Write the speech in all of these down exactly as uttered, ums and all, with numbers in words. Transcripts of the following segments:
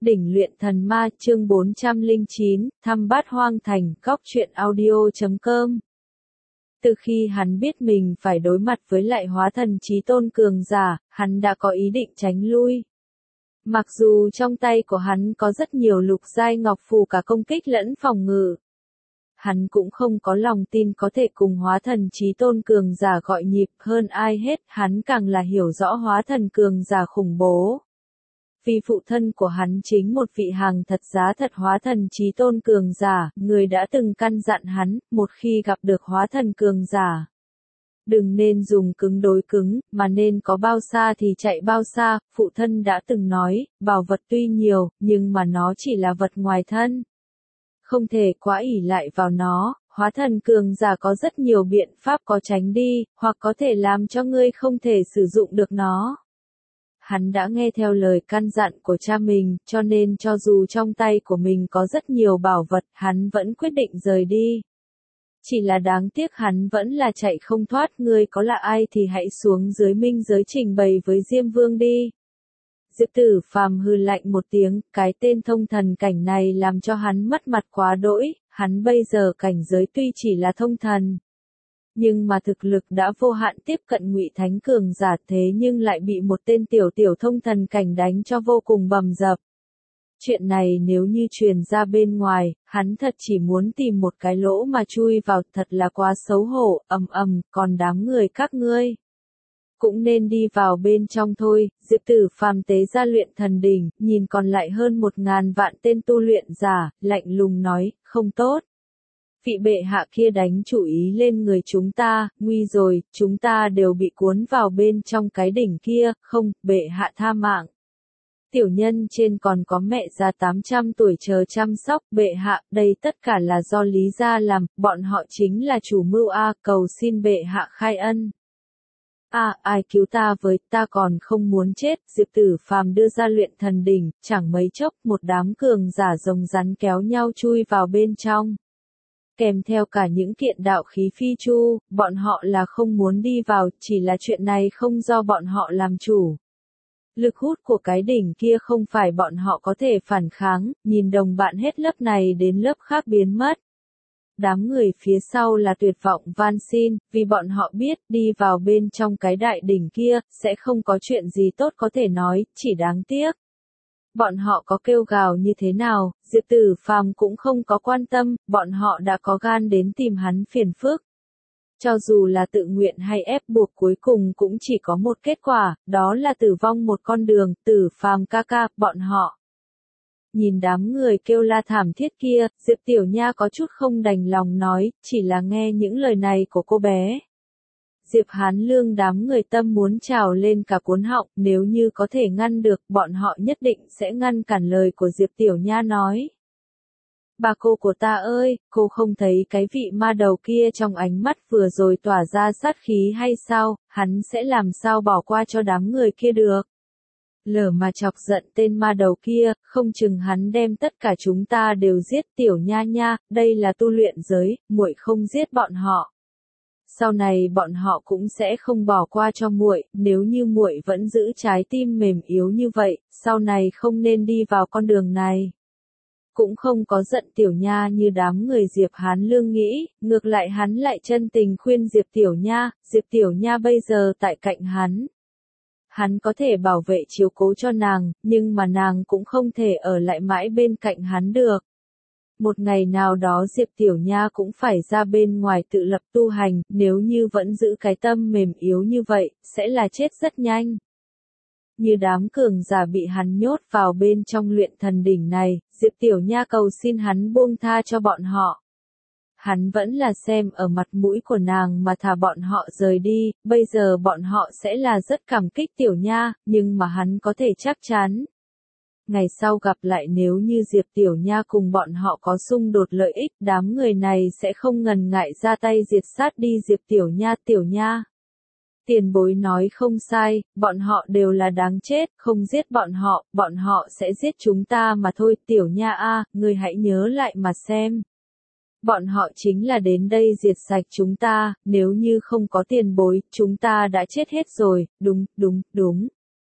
Đỉnh luyện thần ma chương bốn trăm lẻ chín, thăm bát hoang thành, góc truyện audio chấm com. Từ khi hắn biết mình phải đối mặt với lại hóa thần chí tôn cường giả, hắn đã có ý định tránh lui. Mặc dù trong tay của hắn có rất nhiều lục giai ngọc phù cả công kích lẫn phòng ngự. Hắn cũng không có lòng tin có thể cùng hóa thần chí tôn cường giả gọi nhịp, hơn ai hết, hắn càng là hiểu rõ hóa thần cường giả khủng bố. Vì phụ thân của hắn chính một vị hàng thật giá thật hóa thần chí tôn cường giả, người đã từng căn dặn hắn, một khi gặp được hóa thần cường giả. Đừng nên dùng cứng đối cứng, mà nên có bao xa thì chạy bao xa, phụ thân đã từng nói, bảo vật tuy nhiều, nhưng mà nó chỉ là vật ngoài thân. Không thể quá ỷ lại vào nó, hóa thần cường giả có rất nhiều biện pháp có tránh đi, hoặc có thể làm cho ngươi không thể sử dụng được nó. Hắn đã nghe theo lời căn dặn của cha mình, cho nên cho dù trong tay của mình có rất nhiều bảo vật, hắn vẫn quyết định rời đi. Chỉ là đáng tiếc hắn vẫn là chạy không thoát, ngươi có là ai thì hãy xuống dưới minh giới trình bày với Diêm Vương đi. Diệp Tử Phàm hừ lạnh một tiếng, cái tên thông thần cảnh này làm cho hắn mất mặt quá đỗi, hắn bây giờ cảnh giới tuy chỉ là thông thần. Nhưng mà thực lực đã vô hạn tiếp cận Ngụy Thánh cường giả, thế nhưng lại bị một tên tiểu tiểu thông thần cảnh đánh cho vô cùng bầm dập. Chuyện này nếu như truyền ra bên ngoài, hắn thật chỉ muốn tìm một cái lỗ mà chui vào, thật là quá xấu hổ, ầm ầm, còn đám người các ngươi cũng nên đi vào bên trong thôi. Diệp Tử Phàm tế ra luyện thần đỉnh, nhìn còn lại hơn một ngàn vạn tên tu luyện giả, lạnh lùng nói, không tốt. Vị bệ hạ kia đánh chủ ý lên người chúng ta, nguy rồi, chúng ta đều bị cuốn vào bên trong cái đỉnh kia, không, bệ hạ tha mạng. Tiểu nhân trên còn có mẹ già tám trăm tuổi chờ chăm sóc, bệ hạ, đây tất cả là do Lý gia làm, bọn họ chính là chủ mưu a, cầu xin bệ hạ khai ân. A, ai cứu ta với, ta còn không muốn chết. Diệp Tử Phàm đưa ra luyện thần đỉnh, chẳng mấy chốc một đám cường giả rồng rắn kéo nhau chui vào bên trong. Kèm theo cả những kiện đạo khí phi chu, bọn họ là không muốn đi vào, chỉ là chuyện này không do bọn họ làm chủ. Lực hút của cái đỉnh kia không phải bọn họ có thể phản kháng, nhìn đồng bạn hết lớp này đến lớp khác biến mất. Đám người phía sau là tuyệt vọng van xin, vì bọn họ biết đi vào bên trong cái đại đỉnh kia, sẽ không có chuyện gì tốt có thể nói, chỉ đáng tiếc. Bọn họ có kêu gào như thế nào, Diệp Tử Phàm cũng không có quan tâm, bọn họ đã có gan đến tìm hắn phiền phức. Cho dù là tự nguyện hay ép buộc cuối cùng cũng chỉ có một kết quả, đó là tử vong một con đường, Tử Phàm ca ca, bọn họ. Nhìn đám người kêu la thảm thiết kia, Diệp Tiểu Nha có chút không đành lòng nói, chỉ là nghe những lời này của cô bé. Diệp Hán Lương đám người tâm muốn trào lên cả cuốn họng, nếu như có thể ngăn được, bọn họ nhất định sẽ ngăn cản lời của Diệp Tiểu Nha nói. Bà cô của ta ơi, cô không thấy cái vị ma đầu kia trong ánh mắt vừa rồi tỏa ra sát khí hay sao, hắn sẽ làm sao bỏ qua cho đám người kia được. Lỡ mà chọc giận tên ma đầu kia, không chừng hắn đem tất cả chúng ta đều giết. Tiểu Nha Nha, đây là tu luyện giới, muội không giết bọn họ. Sau này bọn họ cũng sẽ không bỏ qua cho muội, nếu như muội vẫn giữ trái tim mềm yếu như vậy, sau này không nên đi vào con đường này. Cũng không có giận Tiểu Nha như đám người Diệp Hán Lương nghĩ, ngược lại hắn lại chân tình khuyên Diệp Tiểu Nha, Diệp Tiểu Nha bây giờ tại cạnh hắn. Hắn có thể bảo vệ chiếu cố cho nàng, nhưng mà nàng cũng không thể ở lại mãi bên cạnh hắn được. Một ngày nào đó Diệp Tiểu Nha cũng phải ra bên ngoài tự lập tu hành, nếu như vẫn giữ cái tâm mềm yếu như vậy, sẽ là chết rất nhanh. Như đám cường giả bị hắn nhốt vào bên trong luyện thần đỉnh này, Diệp Tiểu Nha cầu xin hắn buông tha cho bọn họ. Hắn vẫn là xem ở mặt mũi của nàng mà thả bọn họ rời đi, bây giờ bọn họ sẽ là rất cảm kích Tiểu Nha, nhưng mà hắn có thể chắc chắn. Ngày sau gặp lại nếu như Diệp Tiểu Nha cùng bọn họ có xung đột lợi ích, đám người này sẽ không ngần ngại ra tay diệt sát đi Diệp Tiểu Nha. Tiểu Nha, tiền bối nói không sai, bọn họ đều là đáng chết, không giết bọn họ, bọn họ sẽ giết chúng ta mà thôi. Tiểu Nha a, ngươi hãy nhớ lại mà xem. Bọn họ chính là đến đây diệt sạch chúng ta, nếu như không có tiền bối, chúng ta đã chết hết rồi, đúng, đúng, đúng.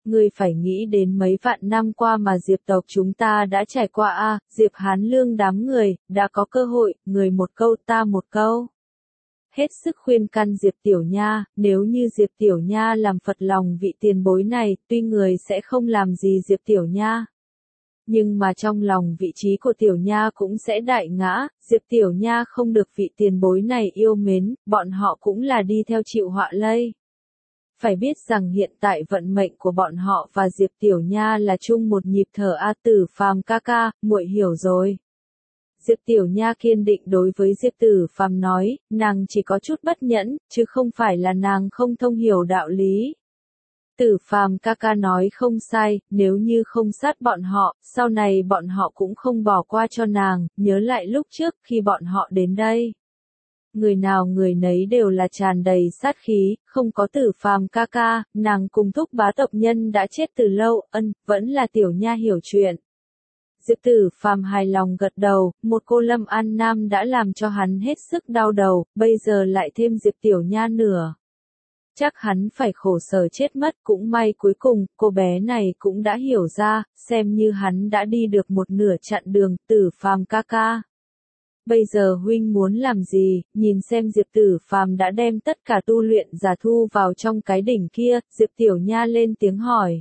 Ngươi phải nghĩ đến mấy vạn năm qua mà Diệp tộc chúng ta đã trải qua a, à, Diệp Hán Lương đám người, đã có cơ hội, người một câu ta một câu. Hết sức khuyên can Diệp Tiểu Nha, nếu như Diệp Tiểu Nha làm phật lòng vị tiền bối này, tuy người sẽ không làm gì Diệp Tiểu Nha. Nhưng mà trong lòng vị trí của Tiểu Nha cũng sẽ đại ngã, Diệp Tiểu Nha không được vị tiền bối này yêu mến, bọn họ cũng là đi theo chịu họa lây. Phải biết rằng hiện tại vận mệnh của bọn họ và Diệp Tiểu Nha là chung một nhịp thở a, Tử Phàm ca ca, muội hiểu rồi. Diệp Tiểu Nha kiên định đối với Diệp Tử Phàm nói, nàng chỉ có chút bất nhẫn, chứ không phải là nàng không thông hiểu đạo lý. Tử Phàm ca ca nói không sai, nếu như không sát bọn họ, sau này bọn họ cũng không bỏ qua cho nàng, nhớ lại lúc trước khi bọn họ đến đây. Người nào người nấy đều là tràn đầy sát khí, không có Tử Phàm ca ca, nàng cùng thúc bá tộc nhân đã chết từ lâu, ân, vẫn là Tiểu Nha hiểu chuyện. Diệp Tử Phàm hài lòng gật đầu, một cô Lâm An Nam đã làm cho hắn hết sức đau đầu, bây giờ lại thêm Diệp Tiểu Nha nữa. Chắc hắn phải khổ sở chết mất, cũng may cuối cùng, cô bé này cũng đã hiểu ra, xem như hắn đã đi được một nửa chặng đường, Tử Phàm ca ca. Bây giờ huynh muốn làm gì, nhìn xem Diệp Tử Phàm đã đem tất cả tu luyện giả thu vào trong cái đỉnh kia, Diệp Tiểu Nha lên tiếng hỏi.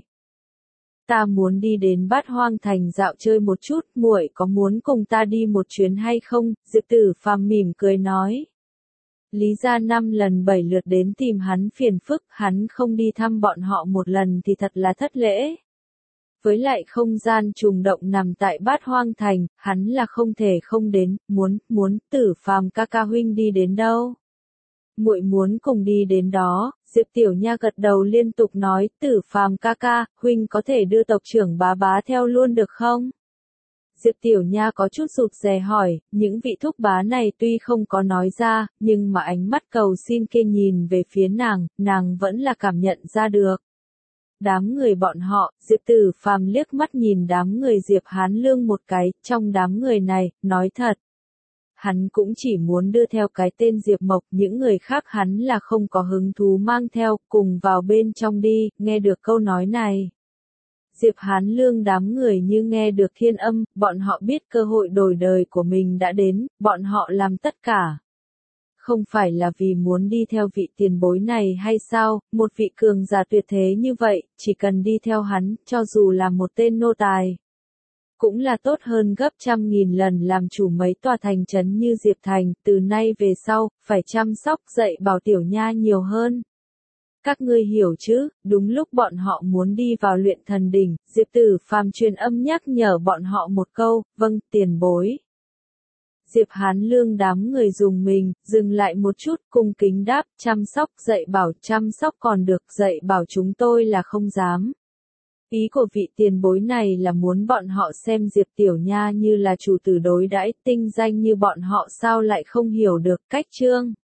Ta muốn đi đến Bát Hoang Thành dạo chơi một chút, muội có muốn cùng ta đi một chuyến hay không? Diệp Tử Phàm mỉm cười nói. Lý gia năm lần bảy lượt đến tìm hắn phiền phức, hắn không đi thăm bọn họ một lần thì thật là thất lễ. Với lại không gian trùng động nằm tại Bát Hoang Thành, hắn là không thể không đến, muốn, muốn, Tử Phàm ca ca huynh đi đến đâu? Muội muốn cùng đi đến đó, Diệp Tiểu Nha gật đầu liên tục nói, Tử Phàm ca ca, huynh có thể đưa tộc trưởng bá bá theo luôn được không? Diệp Tiểu Nha có chút rụt rè hỏi, những vị thúc bá này tuy không có nói ra, nhưng mà ánh mắt cầu xin kia nhìn về phía nàng, nàng vẫn là cảm nhận ra được. Đám người bọn họ, Diệp Tử Phàm liếc mắt nhìn đám người Diệp Hán Lương một cái, trong đám người này, nói thật. Hắn cũng chỉ muốn đưa theo cái tên Diệp Mộc, những người khác hắn là không có hứng thú mang theo, cùng vào bên trong đi, nghe được câu nói này. Diệp Hán Lương đám người như nghe được thiên âm, bọn họ biết cơ hội đổi đời của mình đã đến, bọn họ làm tất cả. Không phải là vì muốn đi theo vị tiền bối này hay sao, một vị cường giả tuyệt thế như vậy, chỉ cần đi theo hắn, cho dù là một tên nô tài. Cũng là tốt hơn gấp trăm nghìn lần làm chủ mấy tòa thành trấn như Diệp Thành, từ nay về sau, phải chăm sóc dạy bảo Tiểu Nha nhiều hơn. Các ngươi hiểu chứ, đúng lúc bọn họ muốn đi vào luyện thần đỉnh, Diệp Tử Phàm truyền âm nhắc nhở bọn họ một câu, vâng, tiền bối. Diệp Hán Lương đám người dùng mình, dừng lại một chút, cung kính đáp, chăm sóc dạy bảo, chăm sóc còn được, dạy bảo chúng tôi là không dám. Ý của vị tiền bối này là muốn bọn họ xem Diệp Tiểu Nha như là chủ tử đối đãi, tinh danh như bọn họ sao lại không hiểu được cách chương.